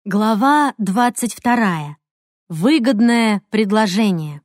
Глава 22. Выгодное предложение.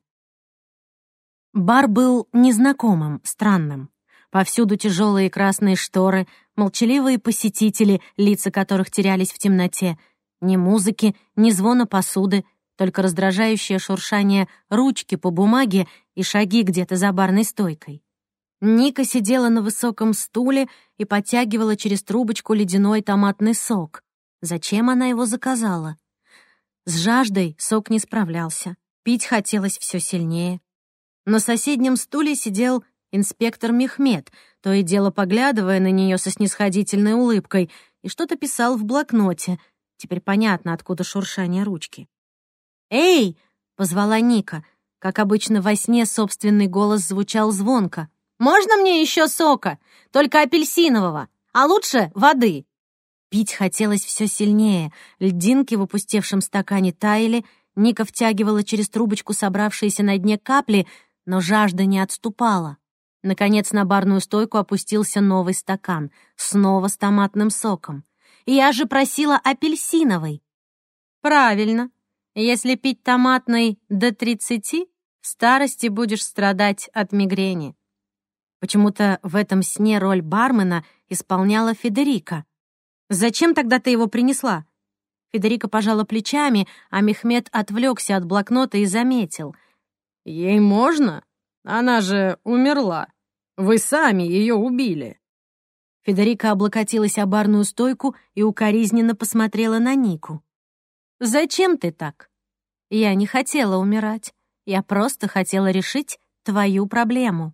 Бар был незнакомым, странным. Повсюду тяжелые красные шторы, молчаливые посетители, лица которых терялись в темноте. Ни музыки, ни звона посуды, только раздражающее шуршание ручки по бумаге и шаги где-то за барной стойкой. Ника сидела на высоком стуле и подтягивала через трубочку ледяной томатный сок. Зачем она его заказала? С жаждой сок не справлялся. Пить хотелось все сильнее. На соседнем стуле сидел инспектор Мехмед, то и дело поглядывая на нее со снисходительной улыбкой, и что-то писал в блокноте. Теперь понятно, откуда шуршание ручки. «Эй!» — позвала Ника. Как обычно во сне, собственный голос звучал звонко. «Можно мне еще сока? Только апельсинового, а лучше воды!» Пить хотелось все сильнее. Льдинки в опустевшем стакане таяли, Ника втягивала через трубочку собравшиеся на дне капли, но жажда не отступала. Наконец на барную стойку опустился новый стакан, снова с томатным соком. «Я же просила апельсиновый!» «Правильно. Если пить томатный до 30, в старости будешь страдать от мигрени». Почему-то в этом сне роль бармена исполняла Федерика. «Зачем тогда ты его принесла?» Федерика пожала плечами, а Мехмед отвлекся от блокнота и заметил. «Ей можно? Она же умерла. Вы сами ее убили». Федерика облокотилась о барную стойку и укоризненно посмотрела на Нику. «Зачем ты так?» «Я не хотела умирать. Я просто хотела решить твою проблему».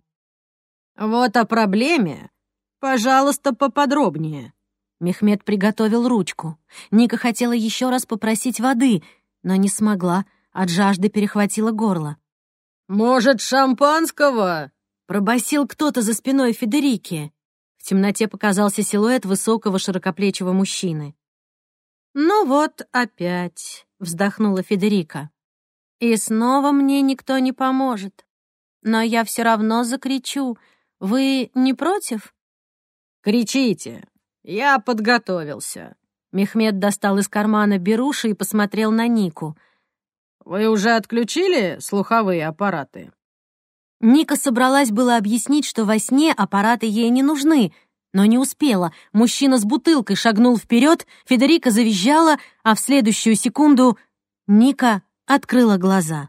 «Вот о проблеме, пожалуйста, поподробнее». Мехмед приготовил ручку. Ника хотела еще раз попросить воды, но не смогла, от жажды перехватило горло. «Может, шампанского?» — пробасил кто-то за спиной Федерики. В темноте показался силуэт высокого широкоплечего мужчины. «Ну вот опять», — вздохнула Федерика. «И снова мне никто не поможет. Но я все равно закричу. Вы не против?» «Кричите. Я подготовился». Мехмед достал из кармана беруши и посмотрел на Нику. «Вы уже отключили слуховые аппараты?» Ника собралась было объяснить, что во сне аппараты ей не нужны, но не успела. Мужчина с бутылкой шагнул вперед, Федерика завизжала, а в следующую секунду Ника открыла глаза.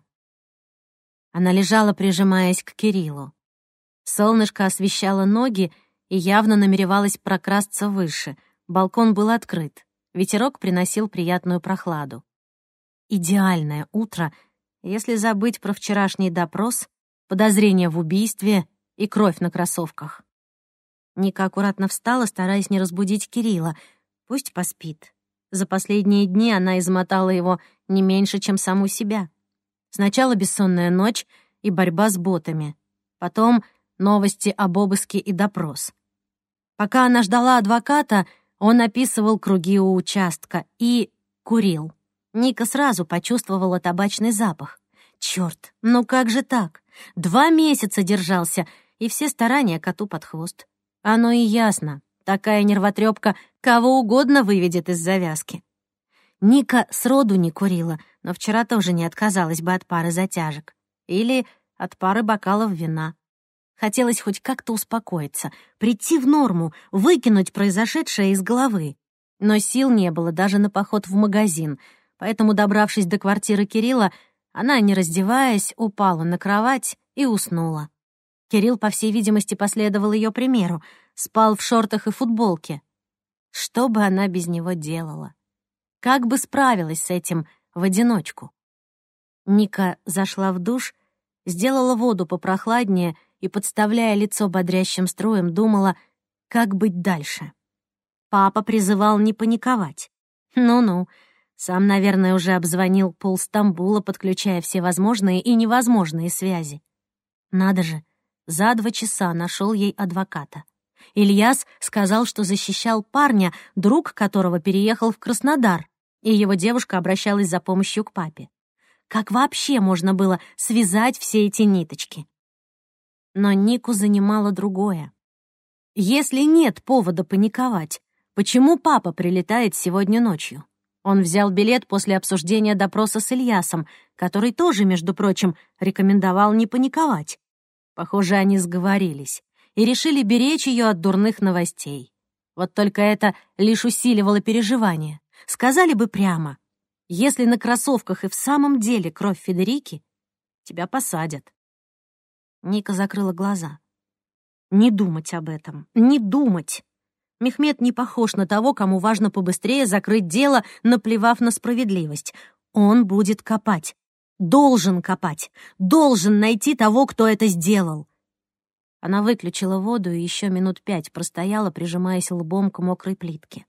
Она лежала, прижимаясь к Кириллу. Солнышко освещало ноги и явно намеревалось прокрасться выше. Балкон был открыт. Ветерок приносил приятную прохладу. Идеальное утро, если забыть про вчерашний допрос, подозрение в убийстве и кровь на кроссовках. Ника аккуратно встала, стараясь не разбудить Кирилла. Пусть поспит. За последние дни она измотала его не меньше, чем саму себя. Сначала бессонная ночь и борьба с ботами. Потом новости об обыске и допрос. Пока она ждала адвоката, он описывал круги у участка и курил. Ника сразу почувствовала табачный запах. Чёрт, ну как же так? 2 месяца держался, и все старания коту под хвост. Оно и ясно. Такая нервотрепка кого угодно выведет из завязки. Ника сроду не курила, но вчера тоже не отказалась бы от пары затяжек. Или от пары бокалов вина. Хотелось хоть как-то успокоиться, прийти в норму, выкинуть произошедшее из головы. Но сил не было даже на поход в магазин, поэтому, добравшись до квартиры Кирилла, она, не раздеваясь, упала на кровать и уснула. Кирилл, по всей видимости, последовал ее примеру, спал в шортах и футболке. Что бы она без него делала? Как бы справилась с этим в одиночку? Ника зашла в душ, сделала воду попрохладнее и, подставляя лицо бодрящим струем, думала, как быть дальше. Папа призывал не паниковать. Ну-ну, сам, наверное, уже обзвонил полстамбула, подключая все возможные и невозможные связи. Надо же, за 2 часа нашел ей адвоката. Ильяс сказал, что защищал парня, друг которого переехал в Краснодар, и его девушка обращалась за помощью к папе. Как вообще можно было связать все эти ниточки? Но Нику занимало другое. Если нет повода паниковать, почему папа прилетает сегодня ночью? Он взял билет после обсуждения допроса с Ильясом, который тоже, между прочим, рекомендовал не паниковать. Похоже, они сговорились и решили беречь ее от дурных новостей. Вот только это лишь усиливало переживания. Сказали бы прямо: если на кроссовках и в самом деле кровь Федерики, тебя посадят. Ника закрыла глаза. Не думать об этом, не думать. Мехмед не похож на того, кому важно побыстрее закрыть дело, наплевав на справедливость. Он будет копать. Должен копать. Должен найти того, кто это сделал. Она выключила воду и еще минут 5 простояла, прижимаясь лбом к мокрой плитке.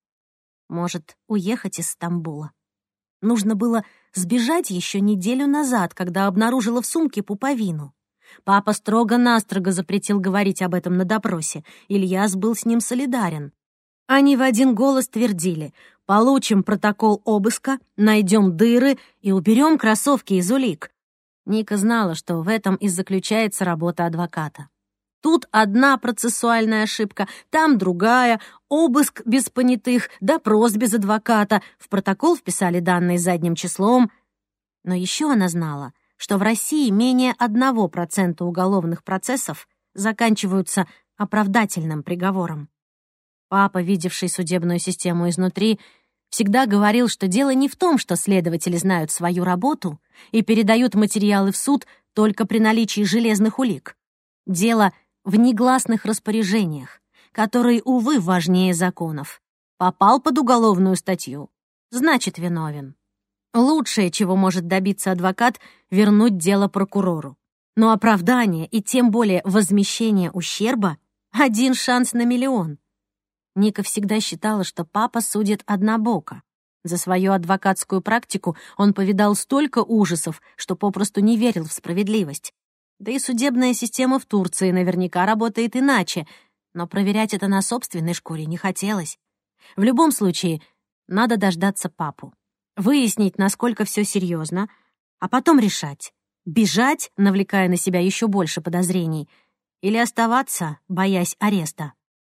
Может, уехать из Стамбула? Нужно было сбежать еще неделю назад, когда обнаружила в сумке пуповину. Папа строго-настрого запретил говорить об этом на допросе. Ильяс был с ним солидарен. Они в один голос твердили: получим протокол обыска, найдем дыры и уберем кроссовки из улик. Ника знала, что в этом и заключается работа адвоката. Тут одна процессуальная ошибка, там другая, обыск без понятых, допрос без адвоката, в протокол вписали данные задним числом. Но еще она знала, что в России менее 1% уголовных процессов заканчиваются оправдательным приговором. Папа, видевший судебную систему изнутри, всегда говорил, что дело не в том, что следователи знают свою работу и передают материалы в суд только при наличии железных улик. Дело в негласных распоряжениях, которые, увы, важнее законов. Попал под уголовную статью, значит, виновен. Лучшее, чего может добиться адвокат, вернуть дело прокурору. Но оправдание и тем более возмещение ущерба — один шанс на миллион. Ника всегда считала, что папа судит однобоко. За свою адвокатскую практику он повидал столько ужасов, что попросту не верил в справедливость. Да и судебная система в Турции наверняка работает иначе, но проверять это на собственной шкуре не хотелось. В любом случае, надо дождаться папу. Выяснить, насколько все серьезно, а потом решать, бежать, навлекая на себя еще больше подозрений, или оставаться, боясь ареста.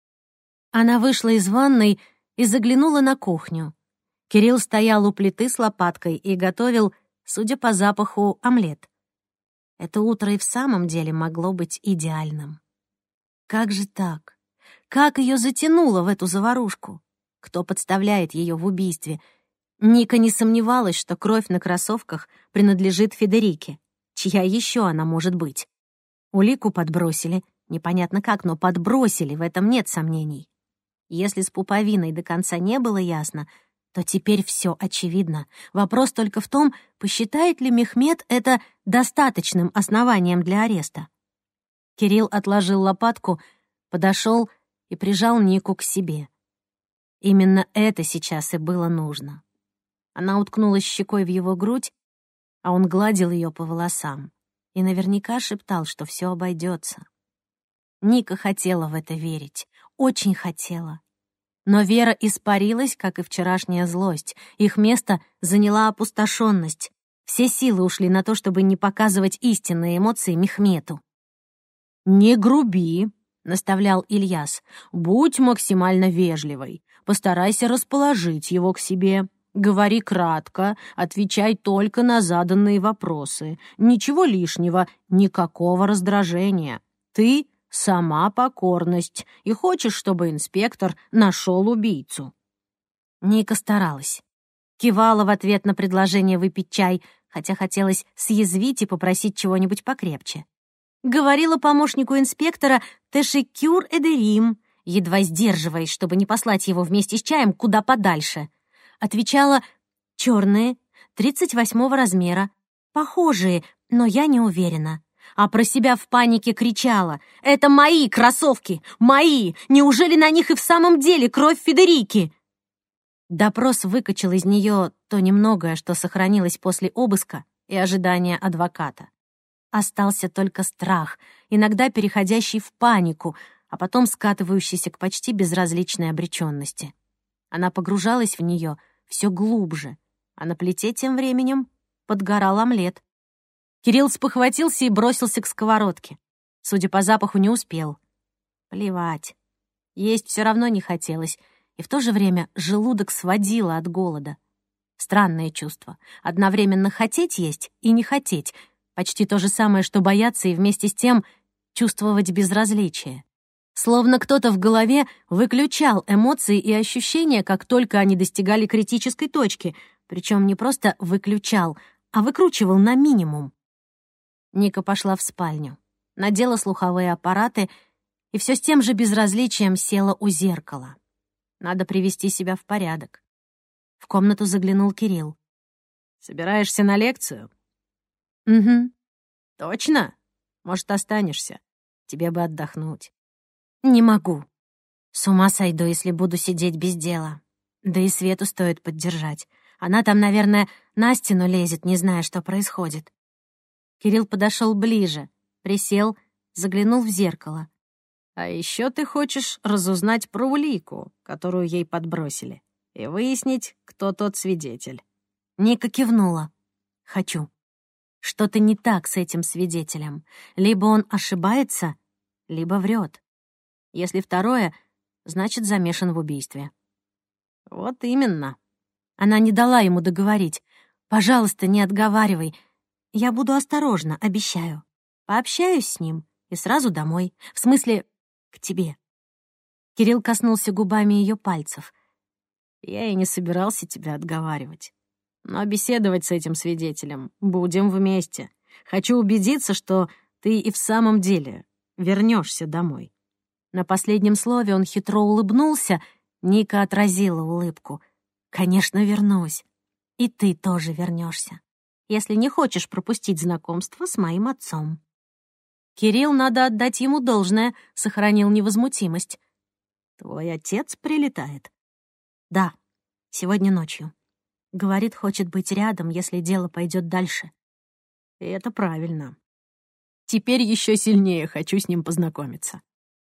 Она вышла из ванной и заглянула на кухню. Кирилл стоял у плиты с лопаткой и готовил, судя по запаху, омлет. Это утро и в самом деле могло быть идеальным. Как же так? Как ее затянуло в эту заварушку? Кто подставляет ее в убийстве? Ника не сомневалась, что кровь на кроссовках принадлежит Федерике. Чья еще она может быть? Улику подбросили. Непонятно как, но подбросили, в этом нет сомнений. Если с пуповиной до конца не было ясно, то теперь все очевидно. Вопрос только в том, посчитает ли Мехмед это достаточным основанием для ареста. Кирилл отложил лопатку, подошел и прижал Нику к себе. Именно это сейчас и было нужно. Она уткнулась щекой в его грудь, а он гладил ее по волосам и наверняка шептал, что все обойдется. Ника хотела в это верить, очень хотела. Но вера испарилась, как и вчерашняя злость. Их место заняла опустошенность. Все силы ушли на то, чтобы не показывать истинные эмоции Мехмету. «Не груби», — наставлял Ильяс. «Будь максимально вежливой. Постарайся расположить его к себе. Говори кратко, отвечай только на заданные вопросы. Ничего лишнего, никакого раздражения. Ты — сама покорность, и хочешь, чтобы инспектор нашел убийцу». Ника старалась. Кивала в ответ на предложение выпить чай, хотя хотелось съязвить и попросить чего-нибудь покрепче. Говорила помощнику инспектора «Тешекюр эдерим», едва сдерживаясь, чтобы не послать его вместе с чаем куда подальше. Отвечала «черные, 38-го размера, похожие, но я не уверена». А про себя в панике кричала: «Это мои кроссовки! Мои! Неужели на них и в самом деле кровь Федерики?» Допрос выкачал из нее то немногое, что сохранилось после обыска и ожидания адвоката. Остался только страх, иногда переходящий в панику, а потом скатывающийся к почти безразличной обреченности. Она погружалась в нее все глубже, а на плите тем временем подгорал омлет. Кирилл спохватился и бросился к сковородке. Судя по запаху, не успел. Плевать. Есть все равно не хотелось, и в то же время желудок сводило от голода. Странное чувство. Одновременно хотеть есть и не хотеть. Почти то же самое, что бояться и вместе с тем чувствовать безразличие. Словно кто-то в голове выключал эмоции и ощущения, как только они достигали критической точки, причем не просто выключал, а выкручивал на минимум. Ника пошла в спальню, надела слуховые аппараты и все с тем же безразличием села у зеркала. Надо привести себя в порядок. В комнату заглянул Кирилл. «Собираешься на лекцию?» «Угу». «Точно? Может, останешься? Тебе бы отдохнуть». «Не могу. С ума сойду, если буду сидеть без дела. Да и Свету стоит поддержать. Она там, наверное, на стену лезет, не зная, что происходит». Кирилл подошел ближе, присел, заглянул в зеркало. «А еще ты хочешь разузнать про улику, которую ей подбросили, и выяснить, кто тот свидетель». Ника кивнула. «Хочу. Что-то не так с этим свидетелем. Либо он ошибается, либо врет. Если второе, значит, замешан в убийстве». «Вот именно». Она не дала ему договорить. «Пожалуйста, не отговаривай. Я буду осторожна, обещаю. Пообщаюсь с ним и сразу домой. В смысле, к тебе». Кирилл коснулся губами ее пальцев. «Я и не собирался тебя отговаривать. Но беседовать с этим свидетелем будем вместе. Хочу убедиться, что ты и в самом деле вернешься домой». На последнем слове он хитро улыбнулся. Ника отразила улыбку. «Конечно, вернусь. И ты тоже вернешься, если не хочешь пропустить знакомство с моим отцом». Кирилл, надо отдать ему должное, сохранил невозмутимость. «Твой отец прилетает?» «Да, сегодня ночью. Говорит, хочет быть рядом, если дело пойдет дальше». «И это правильно. Теперь еще сильнее хочу с ним познакомиться».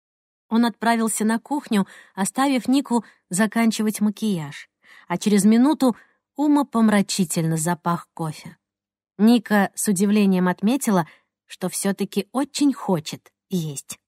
Он отправился на кухню, оставив Нику заканчивать макияж, а через минуту умопомрачительно запах кофе. Ника с удивлением отметила, что все-таки очень хочет есть.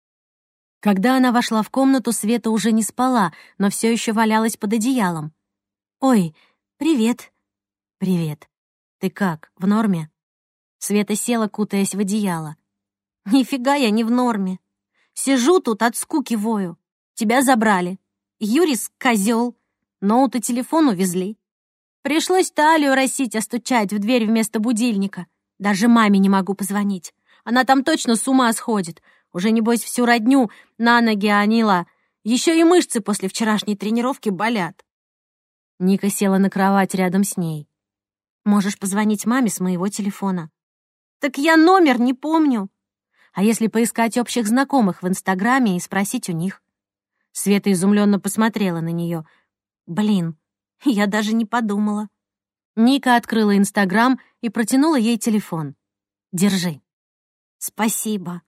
Когда она вошла в комнату, Света уже не спала, но все еще валялась под одеялом. «Ой, привет». «Привет. Ты как, в норме?» Света села, кутаясь в одеяло. «Нифига я не в норме. Сижу тут, от скуки вою. Тебя забрали. Юрис — козел. Ноут и телефон увезли. Пришлось Талию Роситя стучать в дверь вместо будильника. Даже маме не могу позвонить. Она там точно с ума сходит. Уже, небось, всю родню на ноги анила. Еще и мышцы после вчерашней тренировки болят». Ника села на кровать рядом с ней. «Можешь позвонить маме с моего телефона». «Так я номер не помню». «А если поискать общих знакомых в Инстаграме и спросить у них?» Света изумленно посмотрела на нее. «Блин, я даже не подумала». Ника открыла Инстаграм и протянула ей телефон. «Держи». «Спасибо.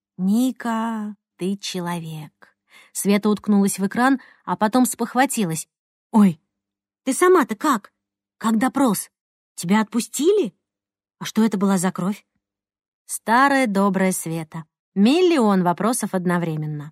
Ника, ты человек». Света уткнулась в экран, а потом спохватилась. «Ой, ты сама-то как? Как допрос? Тебя отпустили? А что это была за кровь?» Старая добрая Света. Миллион вопросов одновременно.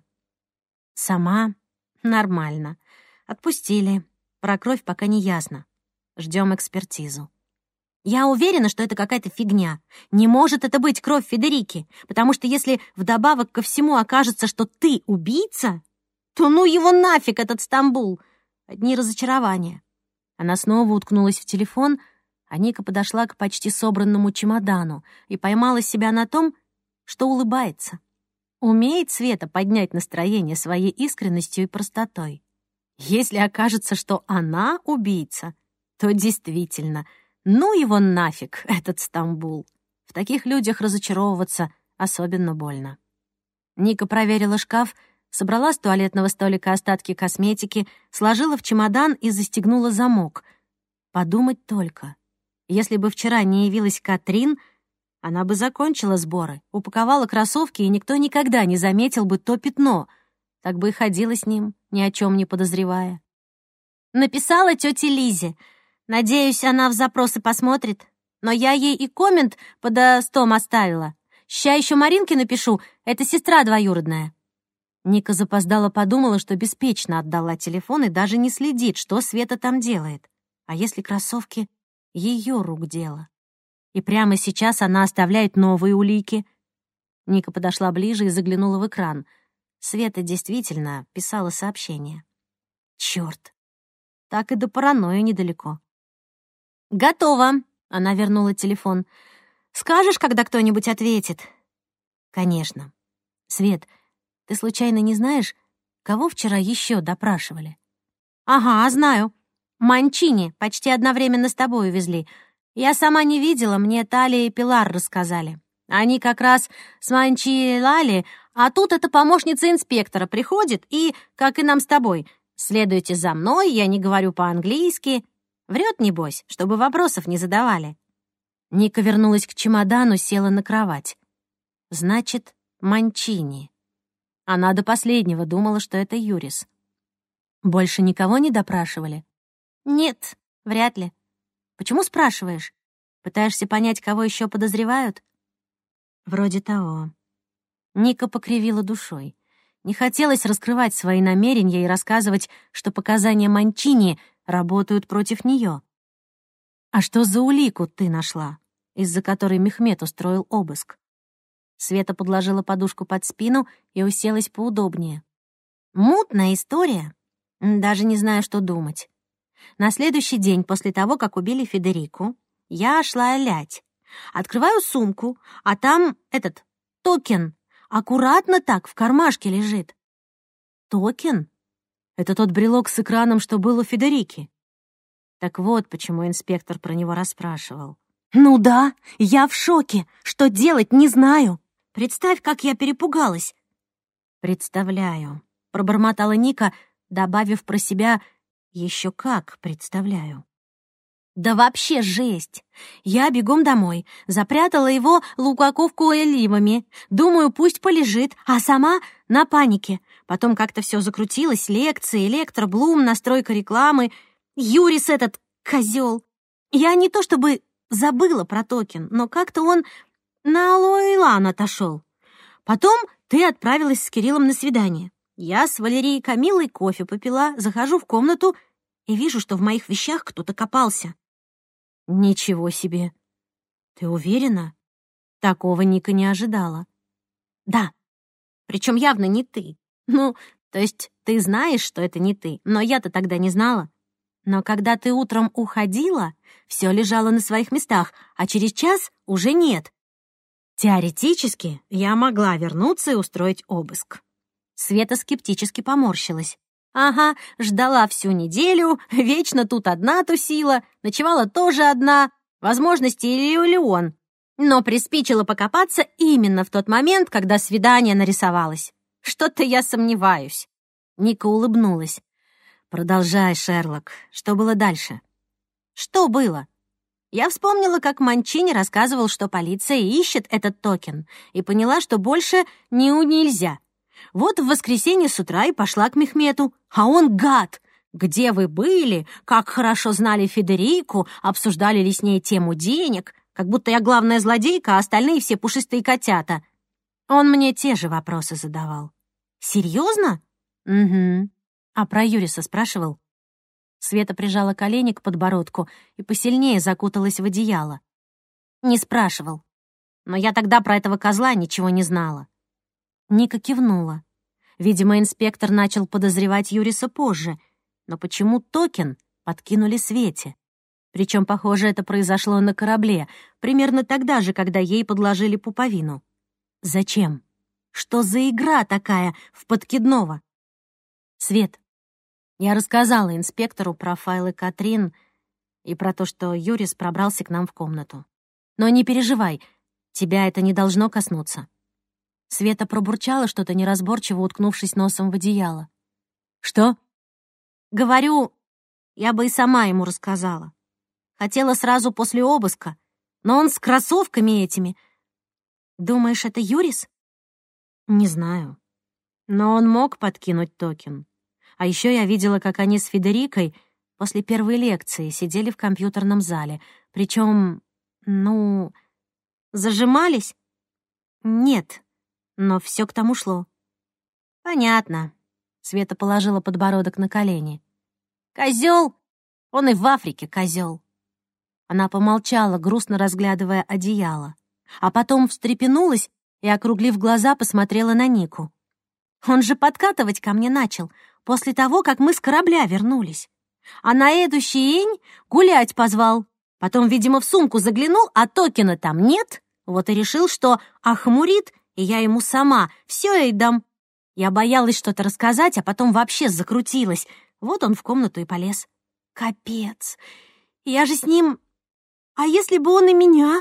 «Сама? Нормально. Отпустили. Про кровь пока не ясно. Ждем экспертизу». «Я уверена, что это какая-то фигня. Не может это быть кровь Федерики, потому что если вдобавок ко всему окажется, что ты убийца, то ну его нафиг, этот Стамбул. Одни разочарования». Она снова уткнулась в телефон, а Ника подошла к почти собранному чемодану и поймала себя на том, что улыбается. Умеет Света поднять настроение своей искренностью и простотой. Если окажется, что она убийца, то действительно, ну его нафиг, этот Стамбул. В таких людях разочаровываться особенно больно. Ника проверила шкаф, собрала с туалетного столика остатки косметики, сложила в чемодан и застегнула замок. Подумать только. Если бы вчера не явилась Катрин, она бы закончила сборы, упаковала кроссовки, и никто никогда не заметил бы то пятно. Так бы и ходила с ним, ни о чем не подозревая. Написала тете Лизе. Надеюсь, она в запросы посмотрит. Но я ей и коммент под стом оставила. Ща еще Маринке напишу, это сестра двоюродная. Ника запоздала подумала, что беспечно отдала телефон и даже не следит, что Света там делает. А если кроссовки — ее рук дело? И прямо сейчас она оставляет новые улики. Ника подошла ближе и заглянула в экран. Света действительно писала сообщение. Чёрт, так и до паранойи недалеко. «Готово!» — она вернула телефон. «Скажешь, когда кто-нибудь ответит?» «Конечно. Свет, ты случайно не знаешь, кого вчера еще допрашивали?» «Ага, знаю. Манчини почти одновременно с тобой увезли. Я сама не видела, мне Талия и Пилар рассказали. Они как раз с Манчи Лали, а тут эта помощница инспектора приходит и, как и нам с тобой, следуйте за мной, я не говорю по-английски. Врет, небось, чтобы вопросов не задавали». Ника вернулась к чемодану, села на кровать. Значит, Манчини. Она до последнего думала, что это Юрис. Больше никого не допрашивали? Нет, вряд ли. Почему спрашиваешь? Пытаешься понять, кого еще подозревают? Вроде того. Ника покривила душой. Не хотелось раскрывать свои намерения и рассказывать, что показания Манчини работают против нее. А что за улику ты нашла, из-за которой Мехмед устроил обыск? Света подложила подушку под спину и уселась поудобнее. Мутная история. Даже не знаю, что думать. На следующий день после того, как убили Федерику, я шла лять. Открываю сумку, а там этот токен аккуратно так в кармашке лежит. Токен? Это тот брелок с экраном, что был у Федерики. Так вот, почему инспектор про него расспрашивал. Ну да, я в шоке. Что делать, не знаю. Представь, как я перепугалась. Представляю, пробормотала Ника, добавив про себя «еще как представляю». Да вообще жесть! Я бегом домой, запрятала его лукаковку оливами. Думаю, пусть полежит, а сама на панике. Потом как-то все закрутилось, лекции, электроблум, настройка рекламы. Юрис этот козел. Я не то чтобы забыла про токен, но как-то он на Алоэ-Илан отошел. Потом ты отправилась с Кириллом на свидание. Я с Валерией Камилой кофе попила, захожу в комнату и вижу, что в моих вещах кто-то копался. Ничего себе! Ты уверена? Такого Ника не ожидала. Да, причем явно не ты. Ну, то есть ты знаешь, что это не ты, но я-то тогда не знала. Но когда ты утром уходила, все лежало на своих местах, а через час уже нет. Теоретически я могла вернуться и устроить обыск. Света скептически поморщилась. Ага, ждала всю неделю, вечно тут одна тусила, ночевала тоже одна, возможности Иллион. Но приспичило покопаться именно в тот момент, когда свидание нарисовалось. Что-то я сомневаюсь. Ника улыбнулась. Продолжай, Шерлок. Что было дальше? Что было? Я вспомнила, как Манчини рассказывал, что полиция ищет этот токен, и поняла, что больше нельзя. Вот в воскресенье с утра и пошла к Мехмету, а он гад. Где вы были? Как хорошо знали Федерику, обсуждали ли с ней тему денег, как будто я главная злодейка, а остальные все пушистые котята. Он мне те же вопросы задавал. Серьезно? Угу. А про Юриса спрашивал? Света прижала колени к подбородку и посильнее закуталась в одеяло. Не спрашивал. Но я тогда про этого козла ничего не знала. Ника кивнула. Видимо, инспектор начал подозревать Юриса позже. Но почему токен подкинули Свете? Причем, похоже, это произошло на корабле, примерно тогда же, когда ей подложили пуповину. Зачем? Что за игра такая в подкидного? Свет, я рассказала инспектору про файлы Катрин и про то, что Юрис пробрался к нам в комнату. Но не переживай, тебя это не должно коснуться. Света пробурчала что-то неразборчиво, уткнувшись носом в одеяло. «Что?» «Говорю, я бы и сама ему рассказала. Хотела сразу после обыска, но он с кроссовками этими. Думаешь, это Юрис?» «Не знаю. Но он мог подкинуть токен. А еще я видела, как они с Федерикой после первой лекции сидели в компьютерном зале. Причем, зажимались? Нет, но все к тому шло». «Понятно». Света положила подбородок на колени. «Козёл! Он и в Африке козел. Она помолчала, грустно разглядывая одеяло, а потом встрепенулась и, округлив глаза, посмотрела на Нику. Он же подкатывать ко мне начал после того, как мы с корабля вернулись. А на следующий день гулять позвал. Потом, видимо, в сумку заглянул, а токена там нет. Вот и решил, что охмурит, и я ему сама все ей дам. Я боялась что-то рассказать, а потом вообще закрутилась. Вот он в комнату и полез. Капец. Я же с ним... А если бы он и меня?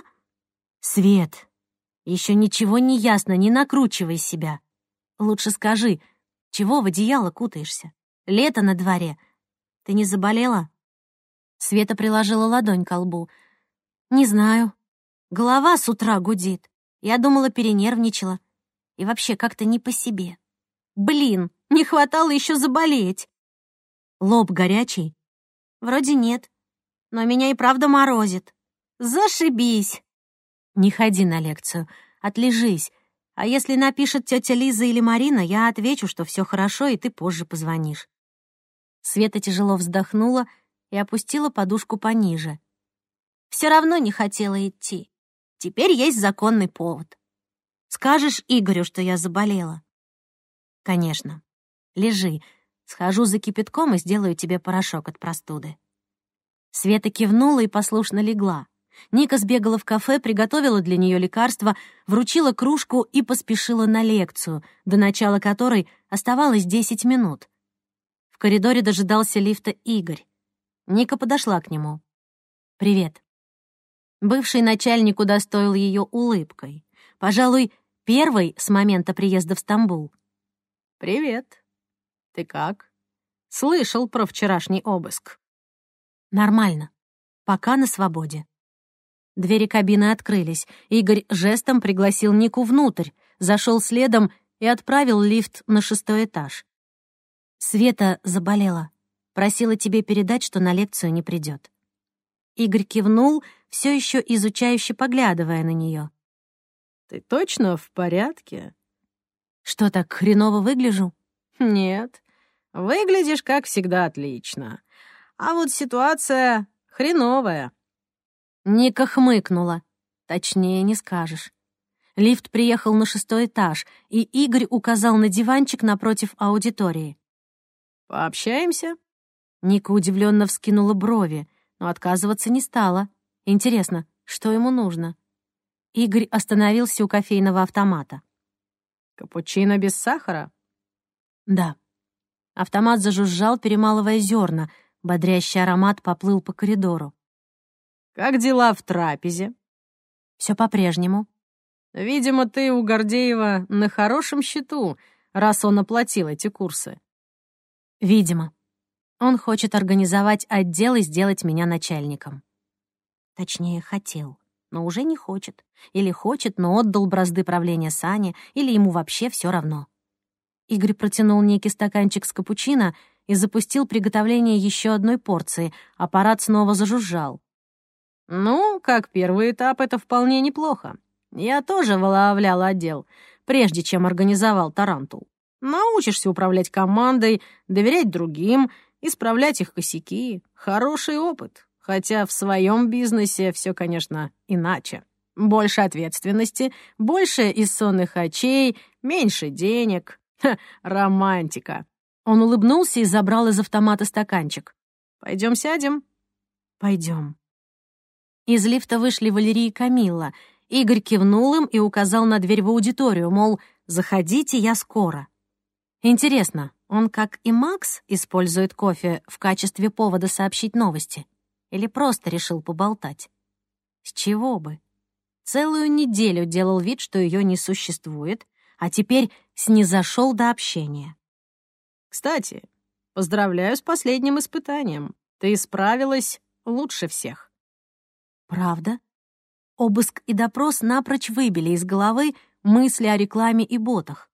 Свет, еще ничего не ясно, не накручивай себя. Лучше скажи, чего в одеяло кутаешься? Лето на дворе. Ты не заболела? Света приложила ладонь ко лбу. Не знаю. Голова с утра гудит. Я думала, перенервничала. И вообще как-то не по себе. Блин, не хватало еще заболеть. Лоб горячий? Вроде нет. Но меня и правда морозит. Зашибись. Не ходи на лекцию, отлежись. А если напишет тетя Лиза или Марина, я отвечу, что все хорошо, и ты позже позвонишь. Света тяжело вздохнула и опустила подушку пониже. Все равно не хотела идти. Теперь есть законный повод. Скажешь Игорю, что я заболела? Конечно. Лежи. Схожу за кипятком и сделаю тебе порошок от простуды. Света кивнула и послушно легла. Ника сбегала в кафе, приготовила для нее лекарство, вручила кружку и поспешила на лекцию, до начала которой оставалось 10 минут. В коридоре дожидался лифта Игорь. Ника подошла к нему. «Привет». Бывший начальник удостоил ее улыбкой. Пожалуй, первой с момента приезда в Стамбул. «Привет. Ты как? Слышал про вчерашний обыск». «Нормально. Пока на свободе». Двери кабины открылись. Игорь жестом пригласил Нику внутрь, зашел следом и отправил лифт на 6-й этаж. «Света заболела. Просила тебе передать, что на лекцию не придет». Игорь кивнул, все еще изучающе поглядывая на нее. «Ты точно в порядке?» «Что, так хреново выгляжу?» «Нет, выглядишь, как всегда, отлично. А вот ситуация хреновая». Ника хмыкнула. Точнее не скажешь. Лифт приехал на 6-й этаж, и Игорь указал на диванчик напротив аудитории. «Пообщаемся?» Ника удивленно вскинула брови, но отказываться не стала. Интересно, что ему нужно? Игорь остановился у кофейного автомата. «Капучино без сахара?» «Да». Автомат зажужжал, перемалывая зерна. Бодрящий аромат поплыл по коридору. «Как дела в трапезе?» «Все по-прежнему». «Видимо, ты у Гордеева на хорошем счету, раз он оплатил эти курсы». «Видимо. Он хочет организовать отдел и сделать меня начальником». Точнее, хотел, но уже не хочет. Или хочет, но отдал бразды правления Сане, или ему вообще все равно. Игорь протянул Нике стаканчик с капучино и запустил приготовление еще одной порции. Аппарат снова зажужжал. «Ну, как первый этап, это вполне неплохо. Я тоже возглавлял отдел, прежде чем организовал «Тарантул». Научишься управлять командой, доверять другим, исправлять их косяки. Хороший опыт. Хотя в своем бизнесе все, конечно, иначе. Больше ответственности, больше из сонных очей, меньше денег. Ха, романтика». Он улыбнулся и забрал из автомата стаканчик. «Пойдем сядем?» «Пойдем». Из лифта вышли Валерий и Камилла. Игорь кивнул им и указал на дверь в аудиторию, мол, заходите, я скоро. Интересно, он, как и Макс, использует кофе в качестве повода сообщить новости? Или просто решил поболтать? С чего бы? Целую неделю делал вид, что ее не существует, а теперь снизошел до общения. «Кстати, поздравляю с последним испытанием. Ты справилась лучше всех». Правда? Обыск и допрос напрочь выбили из головы мысли о рекламе и ботах.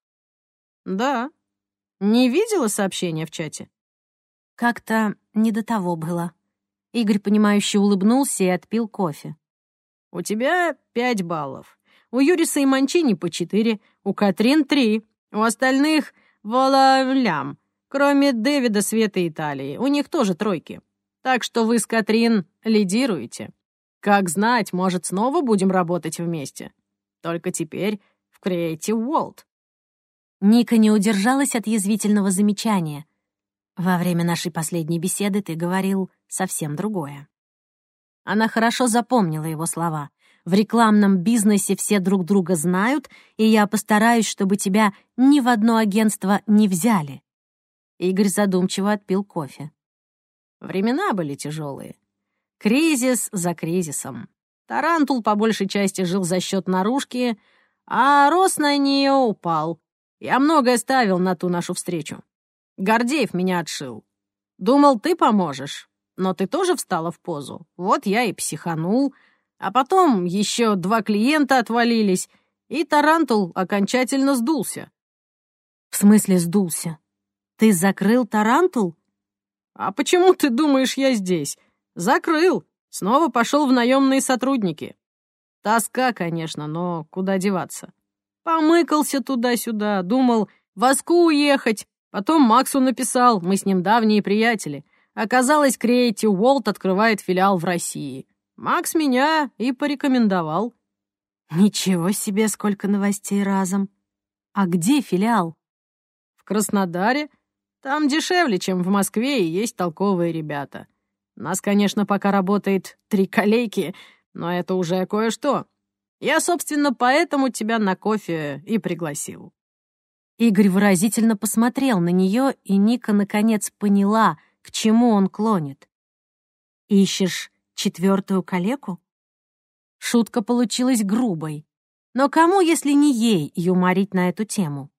Да. Не видела сообщения в чате? Как-то не до того было. Игорь, понимающе улыбнулся и отпил кофе. У тебя 5 баллов. У Юриса и Манчини по 4, у Катрин 3, у остальных волавлям, кроме Дэвида, Светы и Италии. У них тоже 3. Так что вы с Катрин лидируете. Как знать, может, снова будем работать вместе. Только теперь в Creative World». Ника не удержалась от язвительного замечания. «Во время нашей последней беседы ты говорил совсем другое». Она хорошо запомнила его слова. «В рекламном бизнесе все друг друга знают, и я постараюсь, чтобы тебя ни в одно агентство не взяли». Игорь задумчиво отпил кофе. Времена были тяжелые. Кризис за кризисом. Тарантул по большей части жил за счет наружки, а рост на нее упал. Я многое ставил на ту нашу встречу. Гордеев меня отшил. Думал, ты поможешь, но ты тоже встала в позу. Вот я и психанул. А потом еще 2 клиента отвалились, и Тарантул окончательно сдулся. «В смысле сдулся? Ты закрыл Тарантул?» «А почему ты думаешь, я здесь? Закрыл. Снова пошел в наемные сотрудники. Тоска, конечно, но куда деваться? Помыкался туда-сюда, думал, в Аску уехать. Потом Максу написал, мы с ним давние приятели. Оказалось, Creative World открывает филиал в России. Макс меня и порекомендовал». «Ничего себе, сколько новостей разом! А где филиал?» «В Краснодаре. Там дешевле, чем в Москве, и есть толковые ребята. Нас, конечно, пока работает 3 коллеги, но это уже кое-что. Я, собственно, поэтому тебя на кофе и пригласил». Игорь выразительно посмотрел на нее, и Ника наконец поняла, к чему он клонит. «Ищешь 4-ю калеку?» Шутка получилась грубой. Но кому, если не ей, юморить на эту тему?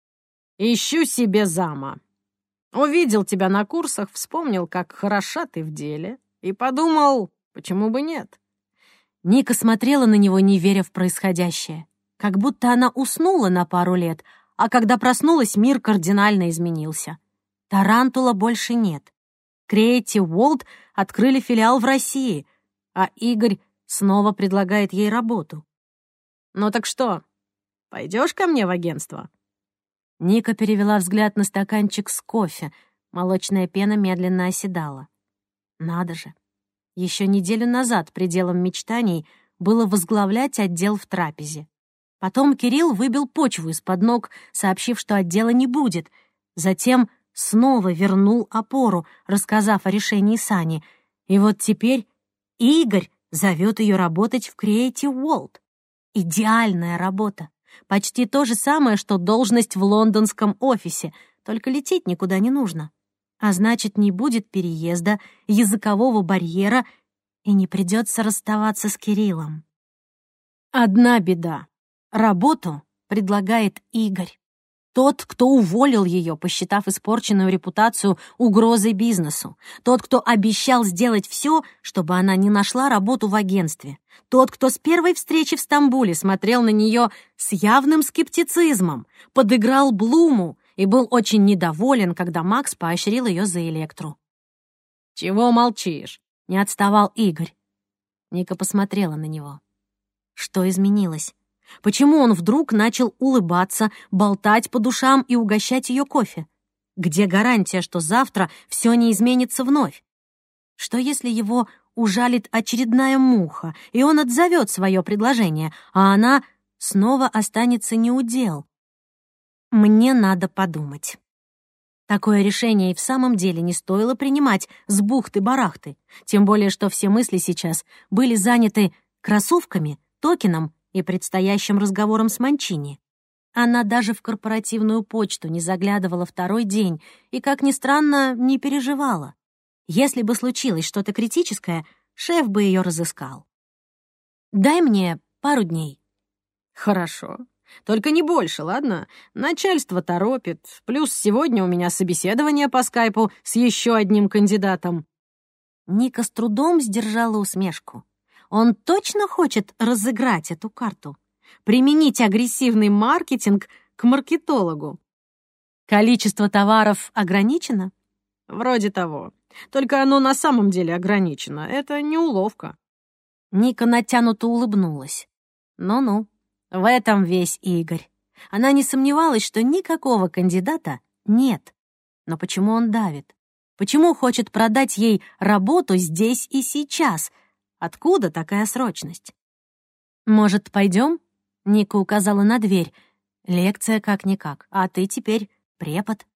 «Ищу себе зама. Увидел тебя на курсах, вспомнил, как хороша ты в деле, и подумал, почему бы нет». Ника смотрела на него, не веря в происходящее. Как будто она уснула на пару лет, а когда проснулась, мир кардинально изменился. Тарантула больше нет. Creative World открыли филиал в России, а Игорь снова предлагает ей работу. «Ну так что, пойдешь ко мне в агентство?» Ника перевела взгляд на стаканчик с кофе. Молочная пена медленно оседала. Надо же. Еще неделю назад пределом мечтаний было возглавлять отдел в трапезе. Потом Кирилл выбил почву из-под ног, сообщив, что отдела не будет. Затем снова вернул опору, рассказав о решении Сани. И вот теперь Игорь зовет ее работать в Creative World. Идеальная работа. Почти то же самое, что должность в лондонском офисе, только лететь никуда не нужно. А значит, не будет переезда, языкового барьера, и не придется расставаться с Кириллом. Одна беда. Работу предлагает Игорь. Тот, кто уволил ее, посчитав испорченную репутацию угрозой бизнесу. Тот, кто обещал сделать все, чтобы она не нашла работу в агентстве. Тот, кто с первой встречи в Стамбуле смотрел на нее с явным скептицизмом, подыграл Блуму и был очень недоволен, когда Макс поощрил ее за Электру. «Чего молчишь?» — не отставал Игорь. Ника посмотрела на него. Что изменилось? Почему он вдруг начал улыбаться, болтать по душам и угощать ее кофе? Где гарантия, что завтра все не изменится вновь? Что если его ужалит очередная муха, и он отзовет свое предложение, а она снова останется неудел? Мне надо подумать. Такое решение и в самом деле не стоило принимать с бухты-барахты, тем более что все мысли сейчас были заняты кроссовками, токеном и предстоящим разговором с Манчини. Она даже в корпоративную почту не заглядывала 2-й день и, как ни странно, не переживала. Если бы случилось что-то критическое, шеф бы ее разыскал. «Дай мне пару дней». «Хорошо. Только не больше, ладно? Начальство торопит. Плюс сегодня у меня собеседование по скайпу с еще одним кандидатом». Ника с трудом сдержала усмешку. Он точно хочет разыграть эту карту? Применить агрессивный маркетинг к маркетологу? Количество товаров ограничено? Вроде того. Только оно на самом деле ограничено. Это не уловка. Ника натянуто улыбнулась. Ну-ну, в этом весь Игорь. Она не сомневалась, что никакого кандидата нет. Но почему он давит? Почему хочет продать ей работу здесь и сейчас? Откуда такая срочность? «Может, пойдем?» — Ника указала на дверь. «Лекция как-никак, а ты теперь препод».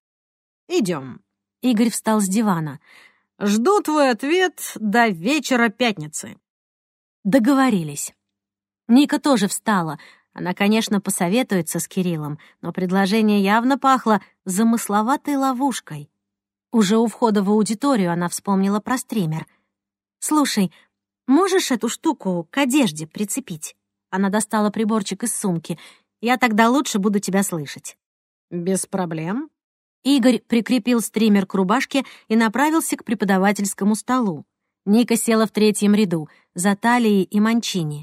Идем. Игорь встал с дивана. Жду твой ответ до вечера пятницы. Договорились. Ника тоже встала. Она, конечно, посоветуется с Кириллом, но предложение явно пахло замысловатой ловушкой. Уже у входа в аудиторию она вспомнила про стример. «Слушай, можешь эту штуку к одежде прицепить?» Она достала приборчик из сумки. «Я тогда лучше буду тебя слышать». Без проблем. Игорь прикрепил стример к рубашке и направился к преподавательскому столу. Ника села в третьем ряду, за Талией и Манчини.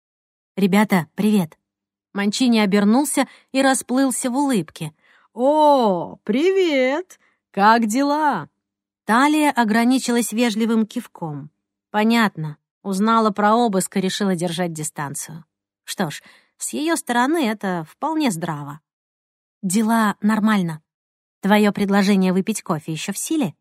«Ребята, привет». Манчини обернулся и расплылся в улыбке. «О, привет! Как дела?» Талия ограничилась вежливым кивком. «Понятно. Узнала про обыск и решила держать дистанцию. Что ж, с ее стороны это вполне здраво. Дела нормально. Твое предложение выпить кофе еще в силе?»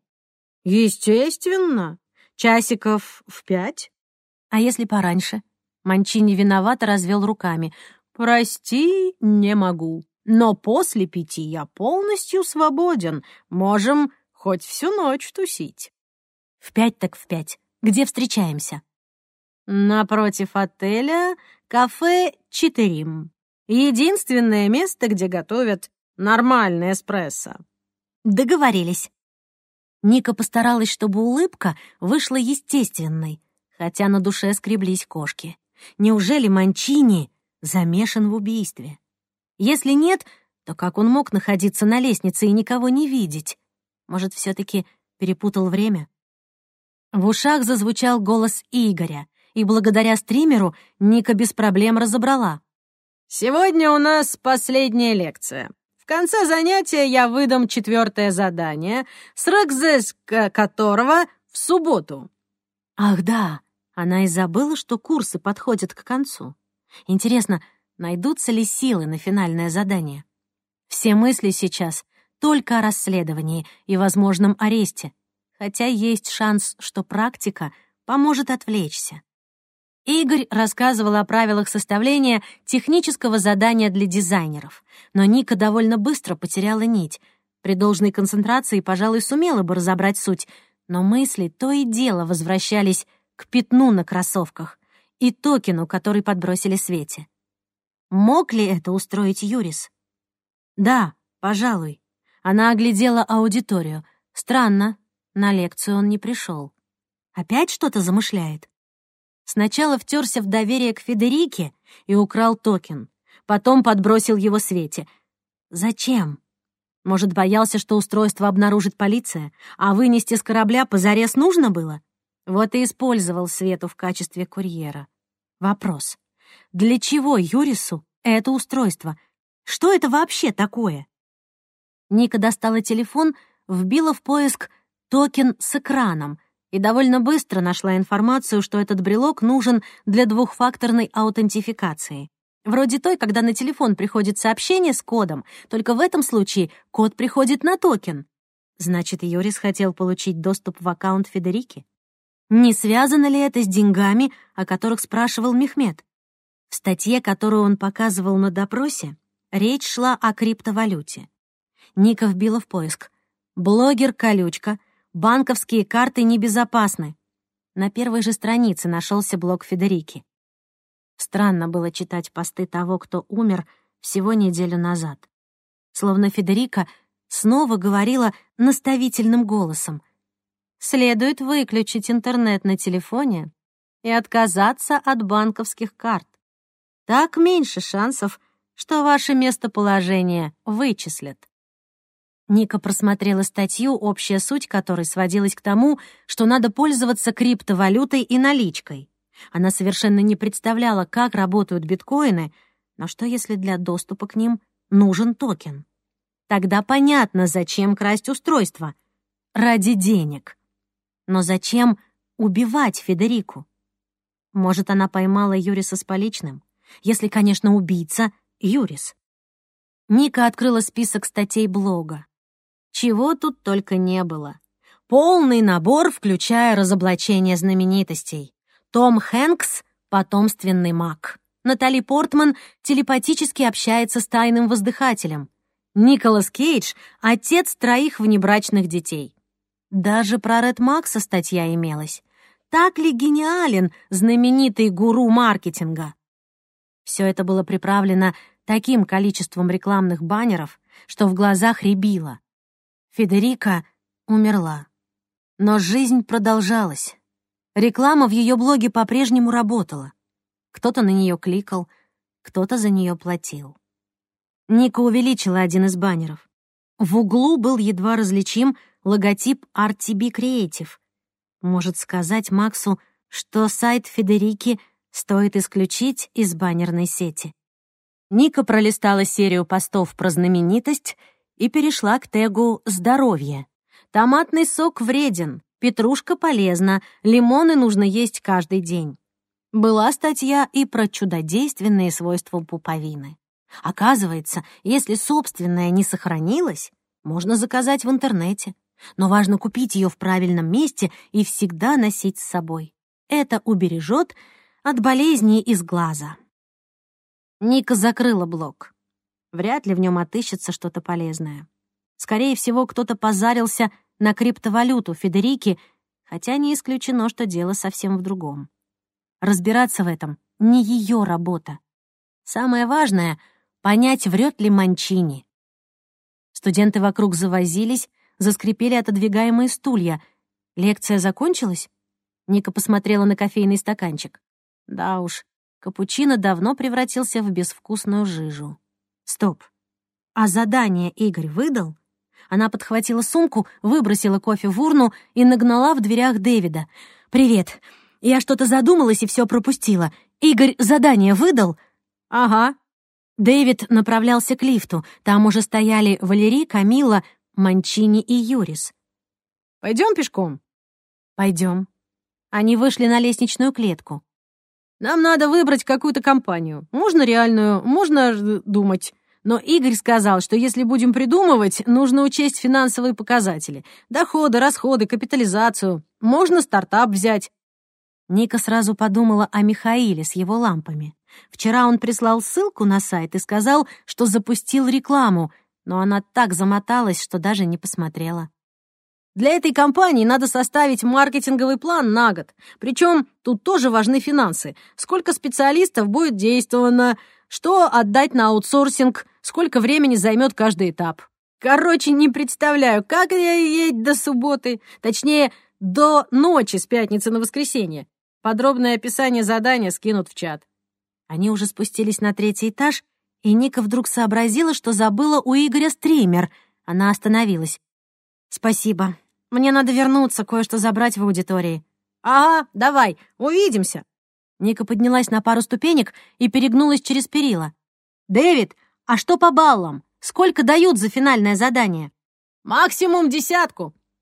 «Естественно. Часиков в 5. «А если пораньше?» Манчини виновато развел руками. «Прости, не могу. Но после 5 я полностью свободен. Можем хоть всю ночь тусить». «В 5 так в 5. Где встречаемся?» «Напротив отеля кафе «Читерим». Единственное место, где готовят нормальный эспрессо». «Договорились». Ника постаралась, чтобы улыбка вышла естественной, хотя на душе скреблись кошки. Неужели Манчини замешан в убийстве? Если нет, то как он мог находиться на лестнице и никого не видеть? Может, все-таки перепутал время? В ушах зазвучал голос Игоря, и благодаря стримеру Ника без проблем разобрала. «Сегодня у нас последняя лекция. В конце занятия я выдам 4-е задание, срок которого в субботу». Ах да, она и забыла, что курсы подходят к концу. Интересно, найдутся ли силы на финальное задание? Все мысли сейчас только о расследовании и возможном аресте, хотя есть шанс, что практика поможет отвлечься. Игорь рассказывал о правилах составления технического задания для дизайнеров, но Ника довольно быстро потеряла нить. При должной концентрации, пожалуй, сумела бы разобрать суть, но мысли то и дело возвращались к пятну на кроссовках и токену, который подбросили Свете. Мог ли это устроить Юрис? Да, пожалуй. Она оглядела аудиторию. Странно, на лекцию он не пришел. Опять что-то замышляет? Сначала втерся в доверие к Федерике и украл токен. Потом подбросил его Свете. Зачем? Может, боялся, что устройство обнаружит полиция, а вынести с корабля позарез нужно было? Вот и использовал Свету в качестве курьера. Вопрос. Для чего Юрису это устройство? Что это вообще такое? Ника достала телефон, вбила в поиск «токен с экраном» и довольно быстро нашла информацию, что этот брелок нужен для двухфакторной аутентификации. Вроде той, когда на телефон приходит сообщение с кодом, только в этом случае код приходит на токен. Значит, Юрис хотел получить доступ в аккаунт Федерики? Не связано ли это с деньгами, о которых спрашивал Мехмед? В статье, которую он показывал на допросе, речь шла о криптовалюте. Ника вбила в поиск. «Блогер-колючка. Банковские карты небезопасны». На первой же странице нашелся блог Федерики. Странно было читать посты того, кто умер всего неделю назад. Словно Федерика снова говорила наставительным голосом. «Следует выключить интернет на телефоне и отказаться от банковских карт. Так меньше шансов, что ваше местоположение вычислят». Ника просмотрела статью, общая суть которой сводилась к тому, что надо пользоваться криптовалютой и наличкой. Она совершенно не представляла, как работают биткоины, но что если для доступа к ним нужен токен? Тогда понятно, зачем красть устройство. Ради денег. Но зачем убивать Федерику? Может, она поймала Юриса с поличным? Если, конечно, убийца — Юрис. Ника открыла список статей блога. Чего тут только не было. Полный набор, включая разоблачение знаменитостей. Том Хэнкс — потомственный маг. Натали Портман телепатически общается с тайным воздыхателем. Николас Кейдж — отец 3 внебрачных детей. Даже про Ред Макса статья имелась. Так ли гениален знаменитый гуру маркетинга? Все это было приправлено таким количеством рекламных баннеров, что в глазах рябило. Федерика умерла. Но жизнь продолжалась. Реклама в ее блоге по-прежнему работала. Кто-то на нее кликал, кто-то за нее платил. Ника увеличила один из баннеров. В углу был едва различим логотип RTB Creative. Может сказать Максу, что сайт Федерики стоит исключить из баннерной сети. Ника пролистала серию постов про знаменитость и перешла к тегу «Здоровье». Томатный сок вреден, петрушка полезна, лимоны нужно есть каждый день. Была статья и про чудодейственные свойства пуповины. Оказывается, если собственная не сохранилась, можно заказать в интернете. Но важно купить ее в правильном месте и всегда носить с собой. Это убережет от болезней из глаза. Ника закрыла блог. Вряд ли в нем отыщется что-то полезное. Скорее всего, кто-то позарился на криптовалюту Федерики, хотя не исключено, что дело совсем в другом. Разбираться в этом не ее работа. Самое важное — понять, врет ли Манчини. Студенты вокруг завозились, заскрипели отодвигаемые стулья. Лекция закончилась? Ника посмотрела на кофейный стаканчик. Да уж, капучино давно превратился в безвкусную жижу. Стоп. А задание Игорь выдал? Она подхватила сумку, выбросила кофе в урну и нагнала в дверях Дэвида. «Привет. Я что-то задумалась и все пропустила. Игорь задание выдал?» «Ага». Дэвид направлялся к лифту. Там уже стояли Валерий, Камила, Манчини и Юрис. «Пойдем пешком?» «Пойдем». Они вышли на лестничную клетку. «Нам надо выбрать какую-то компанию. Можно реальную, можно думать. Но Игорь сказал, что если будем придумывать, нужно учесть финансовые показатели. Доходы, расходы, капитализацию. Можно стартап взять». Ника сразу подумала о Михаиле с его лампами. Вчера он прислал ссылку на сайт и сказал, что запустил рекламу, но она так замоталась, что даже не посмотрела. «Для этой компании надо составить маркетинговый план на год. Причем тут тоже важны финансы. Сколько специалистов будет действовано, что отдать на аутсорсинг, сколько времени займет каждый этап. Короче, не представляю, как я едь до субботы, точнее, до ночи с пятницы на воскресенье. Подробное описание задания скинут в чат». Они уже спустились на 3-й этаж, и Ника вдруг сообразила, что забыла у Игоря стример. Она остановилась. «Спасибо. Мне надо вернуться, кое-что забрать в аудитории». «Ага, давай, увидимся». Ника поднялась на пару ступенек и перегнулась через перила. «Дэвид, а что по баллам? Сколько дают за финальное задание?» «Максимум 10».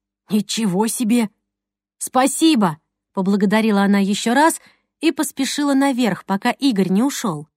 «Ничего себе!» «Спасибо!» — поблагодарила она еще раз и поспешила наверх, пока Игорь не ушел.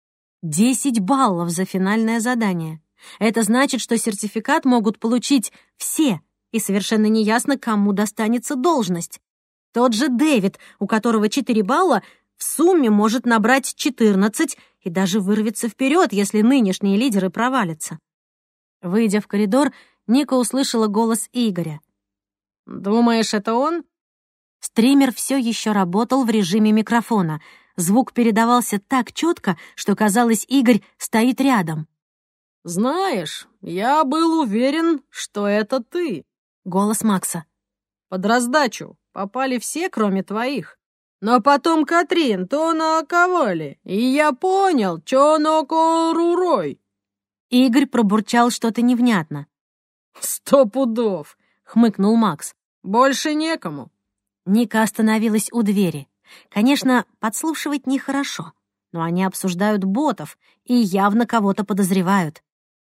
10 баллов за финальное задание. Это значит, что сертификат могут получить все, и совершенно неясно, кому достанется должность. Тот же Дэвид, у которого 4 балла, в сумме может набрать 14 и даже вырвется вперед, если нынешние лидеры провалятся. Выйдя в коридор, Ника услышала голос Игоря. «Думаешь, это он?» Стример все еще работал в режиме микрофона. Звук передавался так четко, что, казалось, Игорь стоит рядом. «Знаешь, я был уверен, что это ты». Голос Макса. «Под раздачу попали все, кроме твоих. Но потом Катрин то наковали, и я понял, чё накорурой». Игорь пробурчал что-то невнятно. 100 пудов», — хмыкнул Макс. «Больше некому». Ника остановилась у двери. Конечно, подслушивать нехорошо, но они обсуждают ботов и явно кого-то подозревают.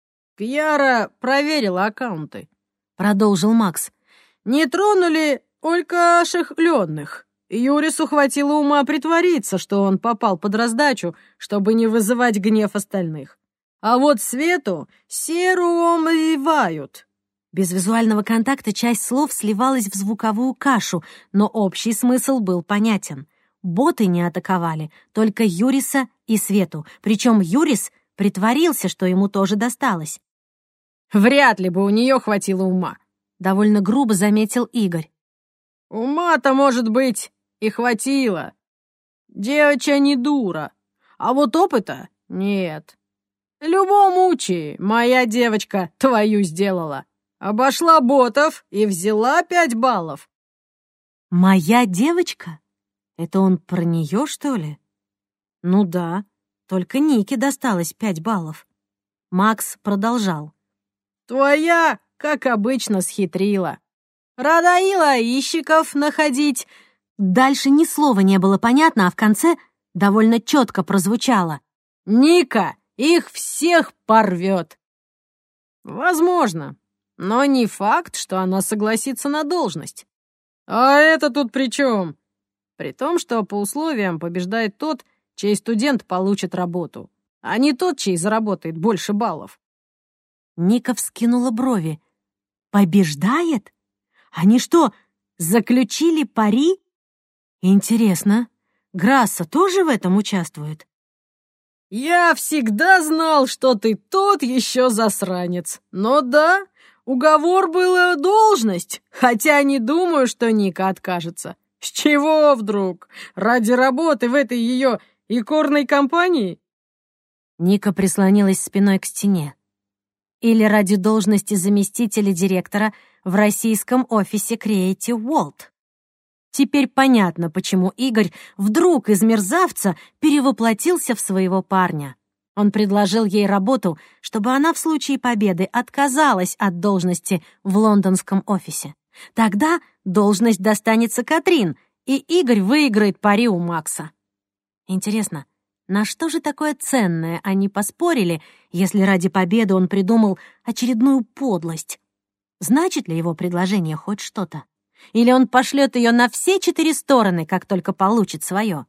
«Кьяра проверила аккаунты», — продолжил Макс. «Не тронули алькашехлённых. Юрису хватило ума притвориться, что он попал под раздачу, чтобы не вызывать гнев остальных. А вот Свету серу омывают. Без визуального контакта часть слов сливалась в звуковую кашу, но общий смысл был понятен. Боты не атаковали, только Юриса и Свету, причем Юрис притворился, что ему тоже досталось. «Вряд ли бы у нее хватило ума», — довольно грубо заметил Игорь. «Ума-то, может быть, и хватило. Девочка не дура, а вот опыта нет. Любом учи, моя девочка твою сделала. Обошла ботов и взяла 5 баллов». «Моя девочка? Это он про нее, что ли?» «Ну да, только Нике досталось 5 баллов». Макс продолжал. «Твоя, как обычно, схитрила. Радоила ищиков находить». Дальше ни слова не было понятно, а в конце довольно четко прозвучало. «Ника их всех порвет». «Возможно, но не факт, что она согласится на должность. А это тут при чем? При том, что по условиям побеждает тот, чей студент получит работу, а не тот, чей заработает больше баллов». Ника вскинула брови. «Побеждает? Они что, заключили пари? Интересно, Грасса тоже в этом участвует?» «Я всегда знал, что ты тот еще засранец. Но да, уговор был должность, хотя не думаю, что Ника откажется. С чего вдруг? Ради работы в этой ее икорной компании?» Ника прислонилась спиной к стене. Или ради должности заместителя директора в российском офисе Creative World. Теперь понятно, почему Игорь вдруг из мерзавца перевоплотился в своего парня. Он предложил ей работу, чтобы она в случае победы отказалась от должности в лондонском офисе. Тогда должность достанется Катрин, и Игорь выиграет пари у Макса. Интересно, на что же такое ценное они поспорили, если ради победы он придумал очередную подлость? Значит ли его предложение хоть что-то? Или он пошлет ее на все 4 стороны, как только получит свое?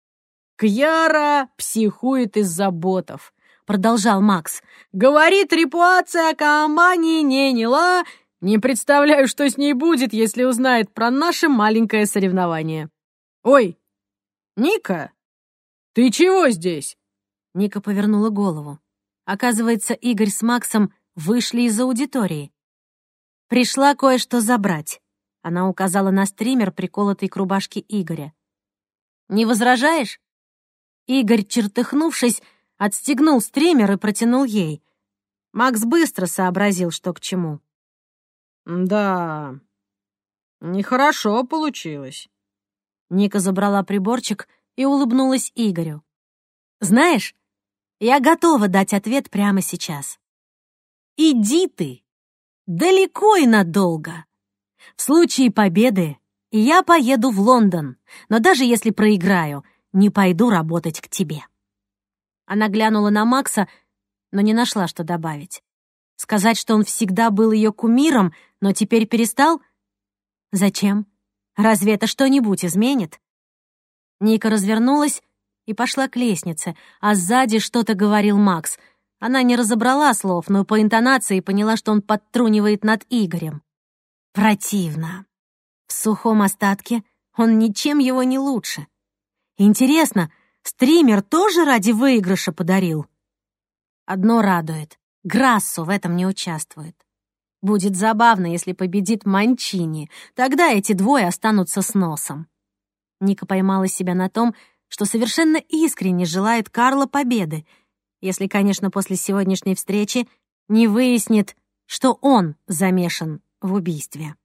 «Кьяра психует из-за ботов», — продолжал Макс. «Говорит, репутация компании не нела. Не представляю, что с ней будет, если узнает про наше маленькое соревнование. Ой, Ника, ты чего здесь?» Ника повернула голову. Оказывается, Игорь с Максом вышли из аудитории. «Пришла кое-что забрать». Она указала на стример, приколотый к рубашке Игоря. «Не возражаешь?» Игорь, чертыхнувшись, отстегнул стример и протянул ей. Макс быстро сообразил, что к чему. «Да, нехорошо получилось». Ника забрала приборчик и улыбнулась Игорю. «Знаешь, я готова дать ответ прямо сейчас. Иди ты! Далеко и надолго! В случае победы я поеду в Лондон, но даже если проиграю, не пойду работать к тебе». Она глянула на Макса, но не нашла, что добавить. Сказать, что он всегда был ее кумиром, но теперь перестал? Зачем? Разве это что-нибудь изменит? Ника развернулась и пошла к лестнице, а сзади что-то говорил Макс. Она не разобрала слов, но по интонации поняла, что он подтрунивает над Игорем. Противно. В сухом остатке он ничем его не лучше. Интересно, стример тоже ради выигрыша подарил? Одно радует. Грассо в этом не участвует. Будет забавно, если победит Манчини. Тогда эти двое останутся с носом. Ника поймала себя на том, что совершенно искренне желает Карла победы, если, конечно, после сегодняшней встречи не выяснит, что он замешан в убийстве.